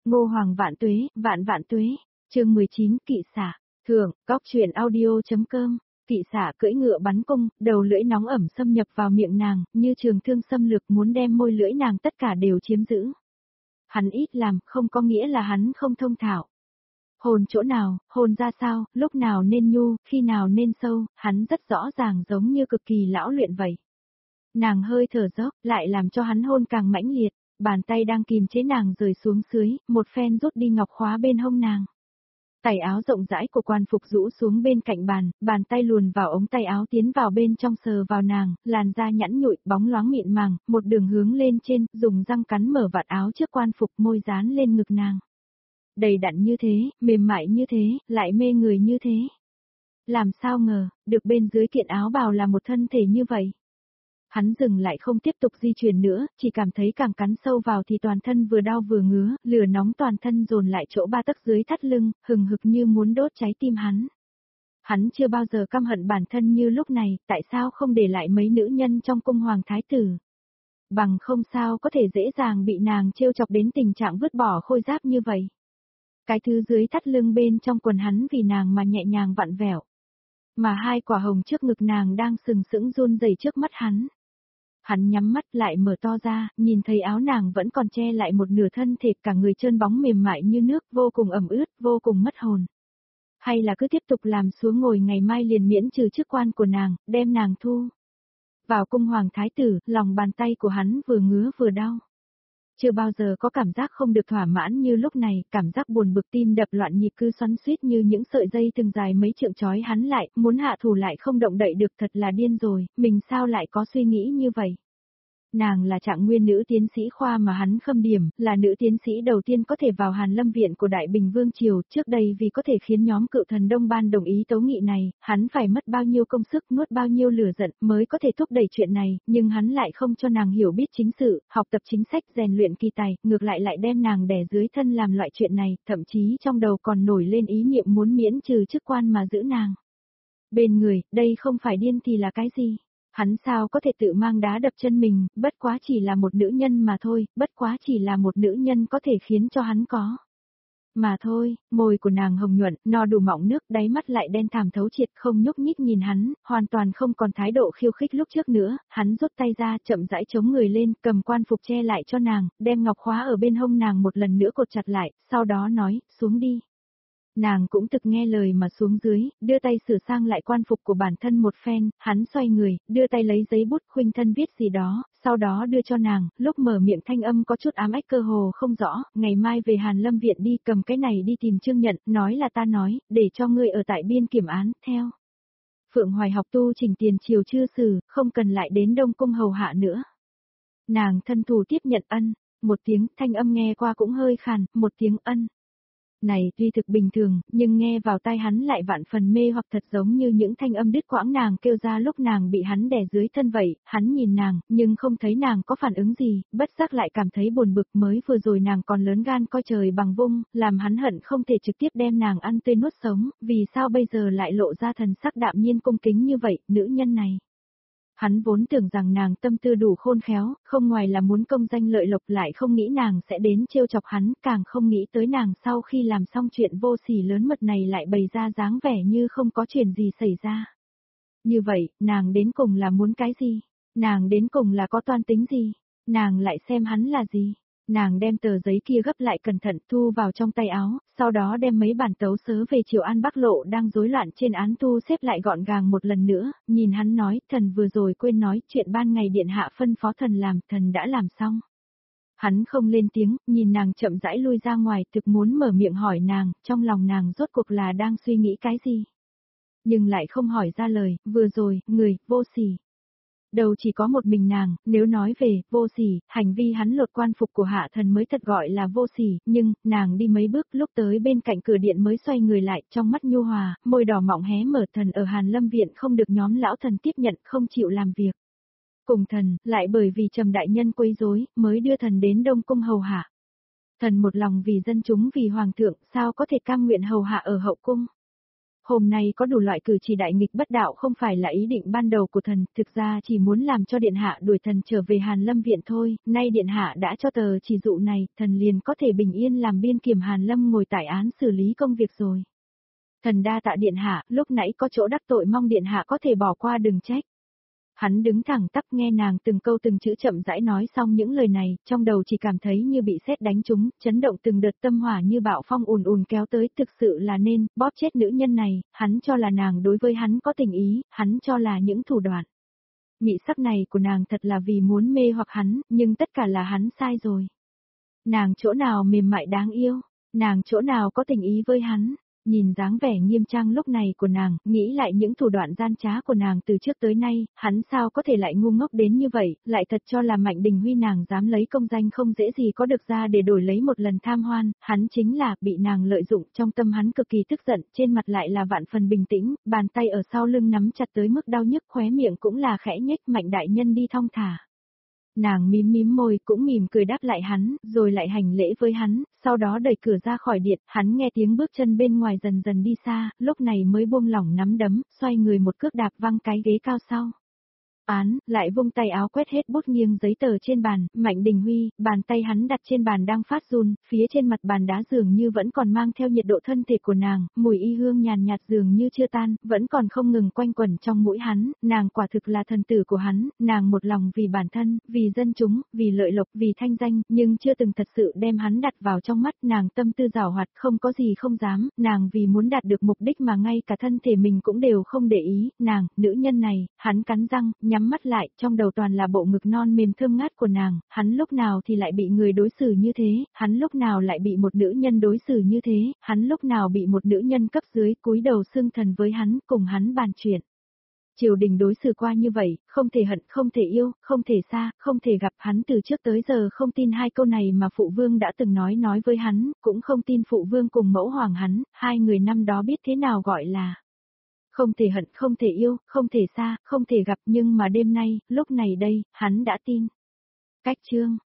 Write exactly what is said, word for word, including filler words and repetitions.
Ngô Hoàng vạn tuế, vạn vạn tuế. Chương mười chín Kỵ xả. Thượng, Cóc truyện audio.com. Kỵ xả cưỡi ngựa bắn cung, đầu lưỡi nóng ẩm xâm nhập vào miệng nàng, như trường thương xâm lược muốn đem môi lưỡi nàng tất cả đều chiếm giữ. Hắn ít làm, không có nghĩa là hắn không thông thạo. Hồn chỗ nào, hồn ra sao, lúc nào nên nhu, khi nào nên sâu, hắn rất rõ ràng giống như cực kỳ lão luyện vậy. Nàng hơi thở dốc, lại làm cho hắn hôn càng mãnh liệt, bàn tay đang kìm chế nàng rời xuống dưới, một phen rút đi ngọc khóa bên hông nàng. Tày áo rộng rãi của quan phục rũ xuống bên cạnh bàn, bàn tay luồn vào ống tay áo tiến vào bên trong sờ vào nàng, làn da nhẵn nhụi, bóng loáng mịn màng, một đường hướng lên trên, dùng răng cắn mở vạt áo trước quan phục môi dán lên ngực nàng. Đầy đặn như thế, mềm mại như thế, lại mê người như thế. Làm sao ngờ, được bên dưới kiện áo bào là một thân thể như vậy. Hắn dừng lại không tiếp tục di chuyển nữa, chỉ cảm thấy càng cắn sâu vào thì toàn thân vừa đau vừa ngứa, lửa nóng toàn thân dồn lại chỗ ba tấc dưới thắt lưng, hừng hực như muốn đốt cháy tim hắn. Hắn chưa bao giờ căm hận bản thân như lúc này, tại sao không để lại mấy nữ nhân trong cung hoàng thái tử? Bằng không sao có thể dễ dàng bị nàng trêu chọc đến tình trạng vứt bỏ khôi giáp như vậy. Cái thứ dưới thắt lưng bên trong quần hắn vì nàng mà nhẹ nhàng vặn vẹo. Mà hai quả hồng trước ngực nàng đang sừng sững run rẩy trước mắt hắn. Hắn nhắm mắt lại mở to ra, nhìn thấy áo nàng vẫn còn che lại một nửa thân thể, cả người trơn bóng mềm mại như nước, vô cùng ẩm ướt, vô cùng mất hồn. Hay là cứ tiếp tục làm xuống ngồi ngày mai liền miễn trừ chức quan của nàng, đem nàng thu vào cung hoàng thái tử, lòng bàn tay của hắn vừa ngứa vừa đau. Chưa bao giờ có cảm giác không được thỏa mãn như lúc này, cảm giác buồn bực tim đập loạn nhịp cứ xoắn xuýt như những sợi dây từng dài mấy trượng trói hắn lại, muốn hạ thủ lại không động đậy được, thật là điên rồi, mình sao lại có suy nghĩ như vậy. Nàng là trạng nguyên nữ tiến sĩ khoa mà hắn khâm điểm, là nữ tiến sĩ đầu tiên có thể vào Hàn Lâm Viện của Đại Bình Vương Triều, trước đây vì có thể khiến nhóm cựu thần Đông Ban đồng ý tấu nghị này, hắn phải mất bao nhiêu công sức nuốt bao nhiêu lửa giận mới có thể thúc đẩy chuyện này, nhưng hắn lại không cho nàng hiểu biết chính sự, học tập chính sách rèn luyện kỳ tài, ngược lại lại đem nàng đè dưới thân làm loại chuyện này, thậm chí trong đầu còn nổi lên ý niệm muốn miễn trừ chức quan mà giữ nàng bên người, đây không phải điên thì là cái gì? Hắn sao có thể tự mang đá đập chân mình, bất quá chỉ là một nữ nhân mà thôi, bất quá chỉ là một nữ nhân có thể khiến cho hắn có. Mà thôi, môi của nàng hồng nhuận, no đủ mọng nước, đáy mắt lại đen thảm thấu triệt, không nhúc nhích nhìn hắn, hoàn toàn không còn thái độ khiêu khích lúc trước nữa, hắn rút tay ra, chậm rãi chống người lên, cầm quan phục che lại cho nàng, đem ngọc khóa ở bên hông nàng một lần nữa cột chặt lại, sau đó nói, xuống đi. Nàng cũng thực nghe lời mà xuống dưới, đưa tay sửa sang lại quan phục của bản thân một phen, hắn xoay người, đưa tay lấy giấy bút khuynh thân viết gì đó, sau đó đưa cho nàng, lúc mở miệng thanh âm có chút ám ách cơ hồ không rõ, ngày mai về Hàn Lâm Viện đi, cầm cái này đi tìm Trương Nhận, nói là ta nói, để cho ngươi ở tại biên kiểm án, theo. Phượng Hoài học tu trình tiền triều chưa xử, không cần lại đến Đông Cung hầu hạ nữa. Nàng thân thủ tiếp nhận ân, một tiếng, thanh âm nghe qua cũng hơi khàn, một tiếng ân. Này tuy thực bình thường, nhưng nghe vào tai hắn lại vạn phần mê hoặc thật giống như những thanh âm đứt quãng nàng kêu ra lúc nàng bị hắn đè dưới thân vậy, hắn nhìn nàng, nhưng không thấy nàng có phản ứng gì, bất giác lại cảm thấy buồn bực mới vừa rồi nàng còn lớn gan coi trời bằng vung, làm hắn hận không thể trực tiếp đem nàng ăn tươi nuốt sống, vì sao bây giờ lại lộ ra thần sắc đạm nhiên cung kính như vậy, nữ nhân này. Hắn vốn tưởng rằng nàng tâm tư đủ khôn khéo, không ngoài là muốn công danh lợi lộc lại không nghĩ nàng sẽ đến trêu chọc hắn, càng không nghĩ tới nàng sau khi làm xong chuyện vô sỉ lớn mật này lại bày ra dáng vẻ như không có chuyện gì xảy ra. Như vậy, nàng đến cùng là muốn cái gì? Nàng đến cùng là có toan tính gì? Nàng lại xem hắn là gì? Nàng đem tờ giấy kia gấp lại cẩn thận thu vào trong tay áo, sau đó đem mấy bản tấu sớ về Triều An Bắc Lộ đang rối loạn trên án thu xếp lại gọn gàng một lần nữa, nhìn hắn nói, thần vừa rồi quên nói, chuyện ban ngày điện hạ phân phó thần làm, thần đã làm xong. Hắn không lên tiếng, nhìn nàng chậm rãi lui ra ngoài, thực muốn mở miệng hỏi nàng, trong lòng nàng rốt cuộc là đang suy nghĩ cái gì. Nhưng lại không hỏi ra lời, vừa rồi, người, vô sỉ. Đầu chỉ có một mình nàng, nếu nói về, vô sỉ, hành vi hắn lột quan phục của hạ thần mới thật gọi là vô sỉ, nhưng, nàng đi mấy bước lúc tới bên cạnh cửa điện mới xoay người lại, trong mắt nhu hòa, môi đỏ mọng hé mở thần ở Hàn Lâm Viện không được nhóm lão thần tiếp nhận, không chịu làm việc. Cùng thần, lại bởi vì Trầm đại nhân quấy rối, mới đưa thần đến Đông Cung hầu hạ. Thần một lòng vì dân chúng vì hoàng thượng, sao có thể cam nguyện hầu hạ ở hậu cung. Hôm nay có đủ loại cử chỉ đại nghịch bất đạo không phải là ý định ban đầu của thần, thực ra chỉ muốn làm cho điện hạ đuổi thần trở về Hàn Lâm viện thôi, nay điện hạ đã cho tờ chỉ dụ này, thần liền có thể bình yên làm biên kiểm Hàn Lâm ngồi tại án xử lý công việc rồi. Thần đa tạ điện hạ, lúc nãy có chỗ đắc tội mong điện hạ có thể bỏ qua đừng trách. Hắn đứng thẳng tắp nghe nàng từng câu từng chữ chậm rãi nói xong những lời này, trong đầu chỉ cảm thấy như bị sét đánh trúng, chấn động từng đợt tâm hỏa như bạo phong ùn ùn kéo tới, thực sự là nên, bóp chết nữ nhân này, hắn cho là nàng đối với hắn có tình ý, hắn cho là những thủ đoạn. Mị sắc này của nàng thật là vì muốn mê hoặc hắn, nhưng tất cả là hắn sai rồi. Nàng chỗ nào mềm mại đáng yêu, nàng chỗ nào có tình ý với hắn. Nhìn dáng vẻ nghiêm trang lúc này của nàng, nghĩ lại những thủ đoạn gian trá của nàng từ trước tới nay, hắn sao có thể lại ngu ngốc đến như vậy, lại thật cho là Mạnh Đình Huy nàng dám lấy công danh không dễ gì có được ra để đổi lấy một lần tham hoan, hắn chính là bị nàng lợi dụng, trong tâm hắn cực kỳ tức giận, trên mặt lại là vạn phần bình tĩnh, bàn tay ở sau lưng nắm chặt tới mức đau nhức, khóe miệng cũng là khẽ nhếch. Mạnh đại nhân đi thong thả. Nàng mím mím môi cũng mỉm cười đáp lại hắn, rồi lại hành lễ với hắn, sau đó đẩy cửa ra khỏi điện, hắn nghe tiếng bước chân bên ngoài dần dần đi xa, lúc này mới buông lỏng nắm đấm, xoay người một cước đạp văng cái ghế cao sau. Án, lại vung tay áo quét hết bút nghiêng giấy tờ trên bàn, Mạnh Đình Huy, bàn tay hắn đặt trên bàn đang phát run, phía trên mặt bàn đá dường như vẫn còn mang theo nhiệt độ thân thể của nàng, mùi y hương nhàn nhạt dường như chưa tan, vẫn còn không ngừng quanh quẩn trong mũi hắn, nàng quả thực là thần tử của hắn, nàng một lòng vì bản thân, vì dân chúng, vì lợi lộc, vì thanh danh, nhưng chưa từng thật sự đem hắn đặt vào trong mắt, nàng tâm tư giảo hoạt, không có gì không dám, nàng vì muốn đạt được mục đích mà ngay cả thân thể mình cũng đều không để ý, nàng, nữ nhân này, hắn cắn răng, nhắm mắt lại, trong đầu toàn là bộ ngực non mềm thơm ngát của nàng, hắn lúc nào thì lại bị người đối xử như thế, hắn lúc nào lại bị một nữ nhân đối xử như thế, hắn lúc nào bị một nữ nhân cấp dưới cúi đầu xưng thần với hắn, cùng hắn bàn chuyện. Triều đình đối xử qua như vậy, không thể hận, không thể yêu, không thể xa, không thể gặp, hắn từ trước tới giờ không tin hai câu này mà phụ vương đã từng nói nói với hắn, cũng không tin phụ vương cùng mẫu hoàng hắn, hai người năm đó biết thế nào gọi là không thể hận, không thể yêu, không thể xa, không thể gặp, nhưng mà đêm nay, lúc này đây, hắn đã tin. Cách chương